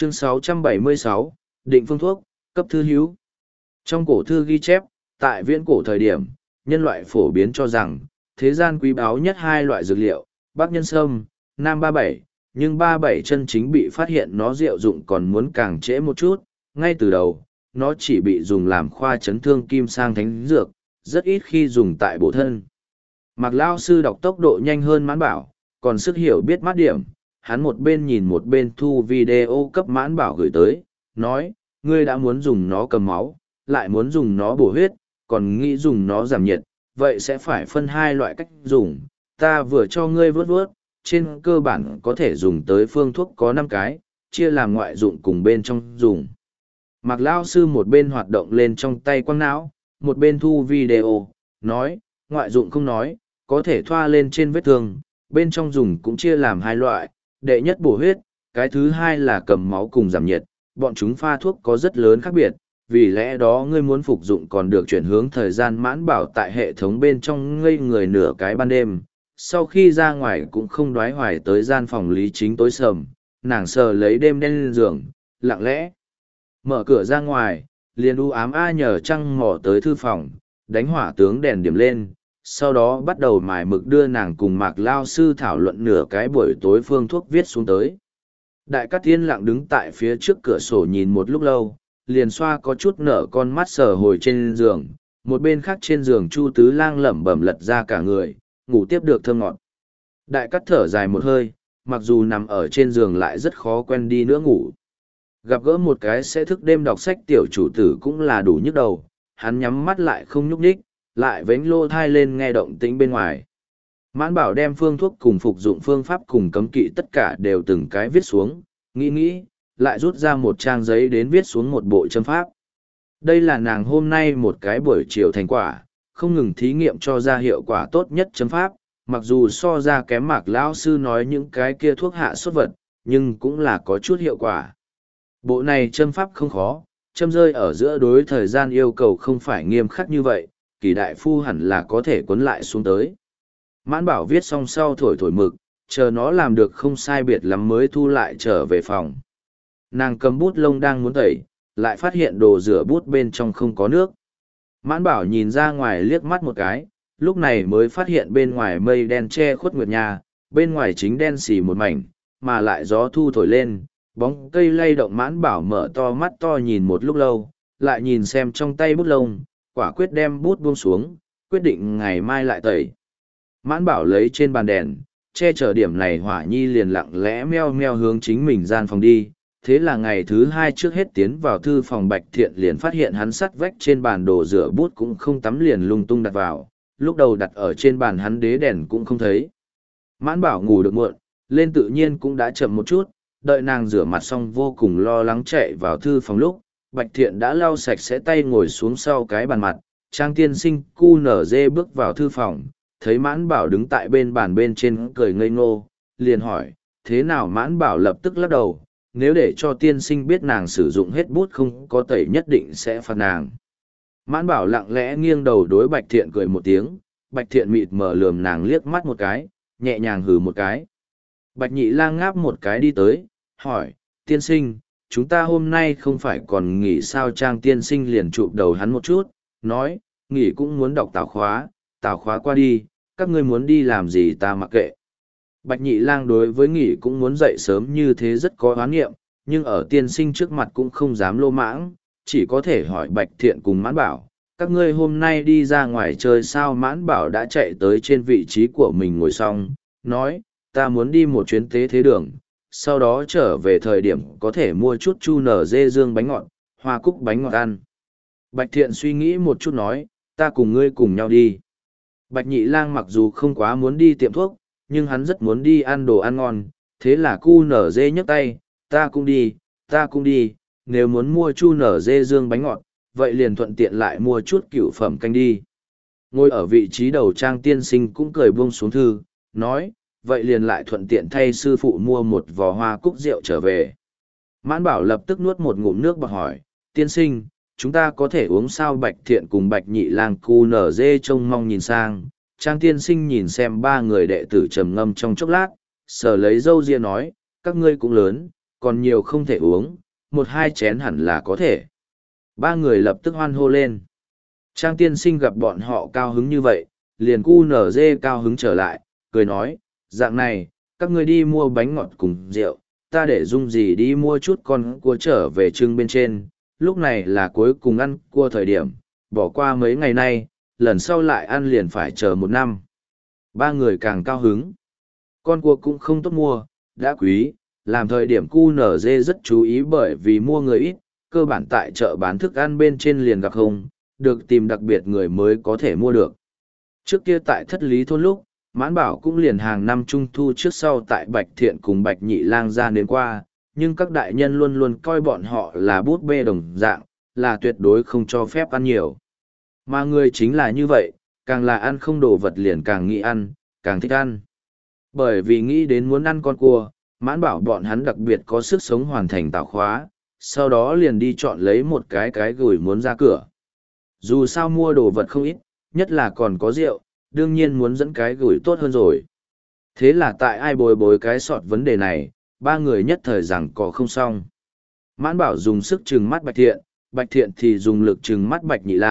Chương 676, Định phương thuốc, cấp thư hữu. Trong cổ thư ghi chép, tại viễn cổ thời điểm, nhân loại phổ biến cho rằng, thế gian quý báu nhất hai loại dược liệu, Bắc nhân sâm, Nam 37, nhưng 37 chân chính bị phát hiện nó diệu dụng còn muốn càng trễ một chút, ngay từ đầu, nó chỉ bị dùng làm khoa chấn thương kim sang thánh dược, rất ít khi dùng tại bổ thân. Mạc Lao sư đọc tốc độ nhanh hơn Mãn Bảo, còn sức hiểu biết mát điểm, hắn một bên nhìn một bên thu video cấp Mãn Bảo gửi tới, nói, ngươi đã muốn dùng nó cầm máu, lại muốn dùng nó bổ huyết, còn nghĩ dùng nó giảm nhiệt, vậy sẽ phải phân hai loại cách dùng, ta vừa cho ngươi vớt vớt, trên cơ bản có thể dùng tới phương thuốc có 5 cái, chia làm ngoại dụng cùng bên trong dùng. Mạc Lao sư một bên hoạt động lên trong tay quăng não, một bên thu video, nói, ngoại dụng không nói, có thể thoa lên trên vết thương, bên trong dùng cũng chia làm hai loại, đệ nhất bổ huyết, cái thứ hai là cầm máu cùng giảm nhiệt, bọn chúng pha thuốc có rất lớn khác biệt, vì lẽ đó ngươi muốn phục dụng còn được chuyển hướng thời gian Mãn Bảo tại hệ thống bên trong ngây người nửa cái ban đêm, sau khi ra ngoài cũng không đoái hoài tới gian phòng Lý Chính tối sầm, nàng sờ lấy đêm đen lên giường, lặng lẽ mở cửa ra ngoài, liền u ám nhờ trăng mò tới thư phòng, đánh hỏa tướng đèn điểm lên, sau đó bắt đầu mài mực đưa nàng cùng Mạc Lao sư thảo luận nửa cái buổi tối phương thuốc viết xuống tới. Đại Cát Thiên lặng đứng tại phía trước cửa sổ nhìn một lúc lâu, liền xoa có chút nở con mắt sờ hồi trên giường, một bên khác trên giường Chu Tứ Lang lẩm bẩm lật ra cả người, ngủ tiếp được thơm ngọt. Đại Cát thở dài một hơi, mặc dù nằm ở trên giường lại rất khó quen đi nữa ngủ. Gặp gỡ một cái sẽ thức đêm đọc sách tiểu chủ tử cũng là đủ nhức đầu, hắn nhắm mắt lại không nhúc nhích, lại vén lô thai lên nghe động tĩnh bên ngoài. Mãn Bảo đem phương thuốc cùng phục dụng phương pháp cùng cấm kỵ tất cả đều từng cái viết xuống, nghĩ, lại rút ra một trang giấy đến viết xuống một bộ châm pháp. Đây là nàng hôm nay một cái buổi chiều thành quả, không ngừng thí nghiệm cho ra hiệu quả tốt nhất châm pháp, mặc dù so ra kém Mạc Lão sư nói những cái kia thuốc hạ sốt vật, nhưng cũng là có chút hiệu quả. Bộ này châm pháp không khó, châm rơi ở giữa đối thời gian yêu cầu không phải nghiêm khắc như vậy, Kỳ đại phu hẳn là có thể cuốn lại xuống tới. Mãn Bảo viết xong sau thổi mực, chờ nó làm được không sai biệt lắm mới thu lại trở về phòng. Nàng cầm bút lông đang muốn tẩy, lại phát hiện đồ rửa bút bên trong không có nước. Mãn Bảo nhìn ra ngoài liếc mắt một cái, lúc này mới phát hiện bên ngoài mây đen che khuất nguyệt nhà, bên ngoài chính đen xì một mảnh, mà lại gió thu thổi lên, bóng cây lay động. Mãn Bảo mở to mắt to nhìn một lúc lâu, lại nhìn xem trong tay bút lông, quả quyết đem bút buông xuống, quyết định ngày mai lại tẩy. Mãn Bảo lấy trên bàn đèn, che chở điểm này Hỏa Nhi liền lặng lẽ meo meo hướng chính mình gian phòng đi. Thế là ngày thứ hai trước hết tiến vào thư phòng Bạch Thiện liền phát hiện hắn sắt vách trên bàn đồ rửa bút cũng không tắm liền lung tung đặt vào, lúc đầu đặt ở trên bàn hắn đế đèn cũng không thấy. Mãn Bảo ngủ được muộn, lên tự nhiên cũng đã chậm một chút, đợi nàng rửa mặt xong vô cùng lo lắng chạy vào thư phòng lúc, Bạch Thiện đã lau sạch sẽ tay ngồi xuống sau cái bàn mặt, Trang tiên sinh cu nở dê bước vào thư phòng, thấy Mãn Bảo đứng tại bên bàn bên trên cười ngây ngô, liền hỏi, thế nào? Mãn Bảo lập tức lắc đầu, nếu để cho tiên sinh biết nàng sử dụng hết bút không có tẩy nhất định sẽ phạt nàng. Mãn Bảo lặng lẽ nghiêng đầu đối Bạch Thiện cười một tiếng, Bạch Thiện mịt mờ lườm nàng liếc mắt một cái, nhẹ nhàng hừ một cái. Bạch Nhị Lang ngáp một cái đi tới, hỏi, tiên sinh, chúng ta hôm nay không phải còn nghỉ sao? Trang tiên sinh liền chụp đầu hắn một chút, nói, nghỉ cũng muốn đọc tào khóa qua đi, các ngươi muốn đi làm gì ta mặc kệ. Bạch Nhị Lang đối với nghỉ cũng muốn dậy sớm như thế rất có oán nghiệm, nhưng ở tiên sinh trước mặt cũng không dám lô mãng, chỉ có thể hỏi Bạch Thiện cùng Mãn Bảo, các ngươi hôm nay đi ra ngoài chơi sao? Mãn Bảo đã chạy tới trên vị trí của mình ngồi xong, nói, ta muốn đi một chuyến tế thế đường, sau đó trở về thời điểm có thể mua chút chu nở dê dương bánh ngọt, hoa cúc bánh ngọt ăn. Bạch Thiện suy nghĩ một chút nói, ta cùng ngươi cùng nhau đi. Bạch Nhị Lang mặc dù không quá muốn đi tiệm thuốc, nhưng hắn rất muốn đi ăn đồ ăn ngon, thế là cu nở dê nhấc tay, ta cũng đi, nếu muốn mua chu nở dê dương bánh ngọt, vậy liền thuận tiện lại mua chút cựu phẩm canh đi. Ngồi ở vị trí đầu Trang tiên sinh cũng cười buông xuống thư, nói, vậy liền lại thuận tiện thay sư phụ mua một vò hoa cúc rượu trở về. Mãn Bảo lập tức nuốt một ngụm nước bọt hỏi, tiên sinh, chúng ta có thể uống sao? Bạch Thiện cùng Bạch Nhị Lang cu nở dê trông mong nhìn sang, Trang tiên sinh nhìn xem ba người đệ tử trầm ngâm trong chốc lát, sờ lấy râu ria nói, các ngươi cũng lớn, còn nhiều không thể uống, một hai chén hẳn là có thể. Ba người lập tức hoan hô lên. Trang tiên sinh gặp bọn họ cao hứng như vậy, liền cu nở dê cao hứng trở lại, cười nói, dạng này, các ngươi đi mua bánh ngọt cùng rượu, ta để Dung gì đi mua chút con cua trở về trưng bên trên, lúc này là cuối cùng ăn cua thời điểm, bỏ qua mấy ngày nay, lần sau lại ăn liền phải chờ một năm. Ba người càng cao hứng. Con cua cũng không tốt mua, đã quý, làm thời điểm cu nở dê rất chú ý bởi vì mua người ít, cơ bản tại chợ bán thức ăn bên trên liền gặp không, được tìm đặc biệt người mới có thể mua được. Trước kia tại thất lý thôn lúc, Mãn Bảo cũng liền hàng năm trung thu trước sau tại Bạch Thiện cùng Bạch Nhị Lang ra đến qua, nhưng các đại nhân luôn luôn coi bọn họ là bút bê đồng dạng, là tuyệt đối không cho phép ăn nhiều. Mà người chính là như vậy, càng là ăn không đồ vật liền càng nghĩ ăn, càng thích ăn. Bởi vì nghĩ đến muốn ăn con cua, Mãn Bảo bọn hắn đặc biệt có sức sống hoàn thành tạo khóa, sau đó liền đi chọn lấy một cái gửi muốn ra cửa. Dù sao mua đồ vật không ít, nhất là còn có rượu, đương nhiên muốn dẫn cái gửi tốt hơn rồi. Thế là tại ai bồi bối cái sọt vấn đề này, ba người nhất thời rằng có không xong. Mãn Bảo dùng sức trừng mắt Bạch Thiện thì dùng lực trừng mắt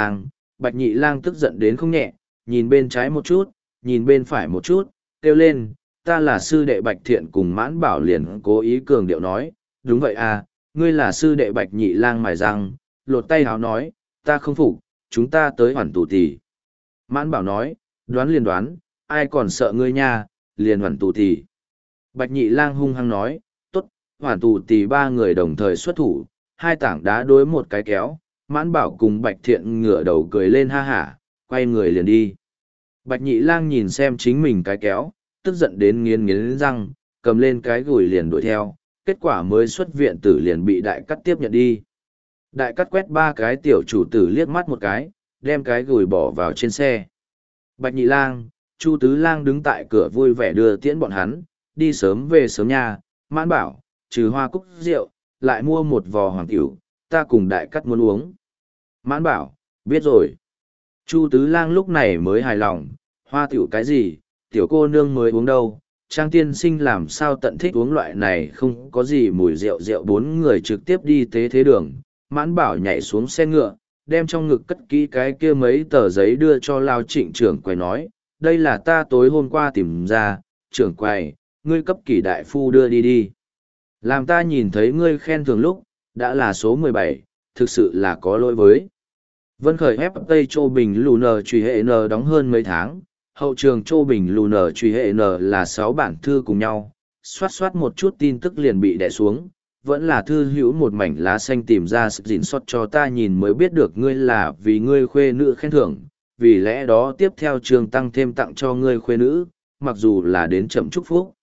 Bạch Nhị Lang tức giận đến không nhẹ, nhìn bên trái một chút, nhìn bên phải một chút, kêu lên, ta là sư đệ Bạch Thiện cùng Mãn Bảo liền cố ý cường điệu nói, đúng vậy à, ngươi là sư đệ Bạch Nhị Lang mài răng, lột tay háo nói, ta không phục, chúng ta tới hoàn tù tì. Mãn Bảo nói, đoán liền đoán, ai còn sợ ngươi nha, liền hoàn tù tì. Bạch Nhị Lang hung hăng nói, tốt, hoàn tù tì ba người đồng thời xuất thủ, hai tảng đá đối một cái kéo, Mãn Bảo cùng Bạch Thiện ngửa đầu cười lên ha hả, quay người liền đi. Bạch Nhị Lang nhìn xem chính mình cái kéo, tức giận đến nghiến răng, cầm lên cái gùi liền đuổi theo, kết quả mới xuất viện tử liền bị đại cắt tiếp nhận đi. Đại cắt quét ba cái tiểu chủ tử liếc mắt một cái, đem cái gùi bỏ vào trên xe. Bạch Nhị Lang, Chu Tứ Lang đứng tại cửa vui vẻ đưa tiễn bọn hắn, đi sớm về sớm nha, Mãn Bảo, trừ hoa cúc rượu, lại mua một vò hoàng tiểu, ta cùng đại cắt muốn uống. Mãn Bảo, biết rồi. Chu Tứ Lang lúc này mới hài lòng, hoa tiểu cái gì, tiểu cô nương mới uống đâu, Trang tiên sinh làm sao tận thích uống loại này không có gì mùi rượu bốn người trực tiếp đi tế thế đường. Mãn Bảo nhảy xuống xe ngựa, đem trong ngực cất kỹ cái kia mấy tờ giấy đưa cho Lao Trịnh trưởng quầy nói, đây là ta tối hôm qua tìm ra, trưởng quầy, ngươi cấp kỷ đại phu đưa đi đi. Làm ta nhìn thấy ngươi khen thường lúc, đã là số 17, thực sự là có lỗi với. Vân khởi ép Tây Châu Bình Lù Nờ truy hệ N đóng hơn mấy tháng, hậu trường Châu Bình Lù Nờ truy hệ N là 6 bản thư cùng nhau, xoát một chút tin tức liền bị đè xuống, vẫn là thư hữu một mảnh lá xanh tìm ra sự gìn sót cho ta nhìn mới biết được ngươi là vì ngươi khuê nữ khen thưởng, vì lẽ đó tiếp theo trường tăng thêm tặng cho ngươi khuê nữ, mặc dù là đến chậm chúc phúc.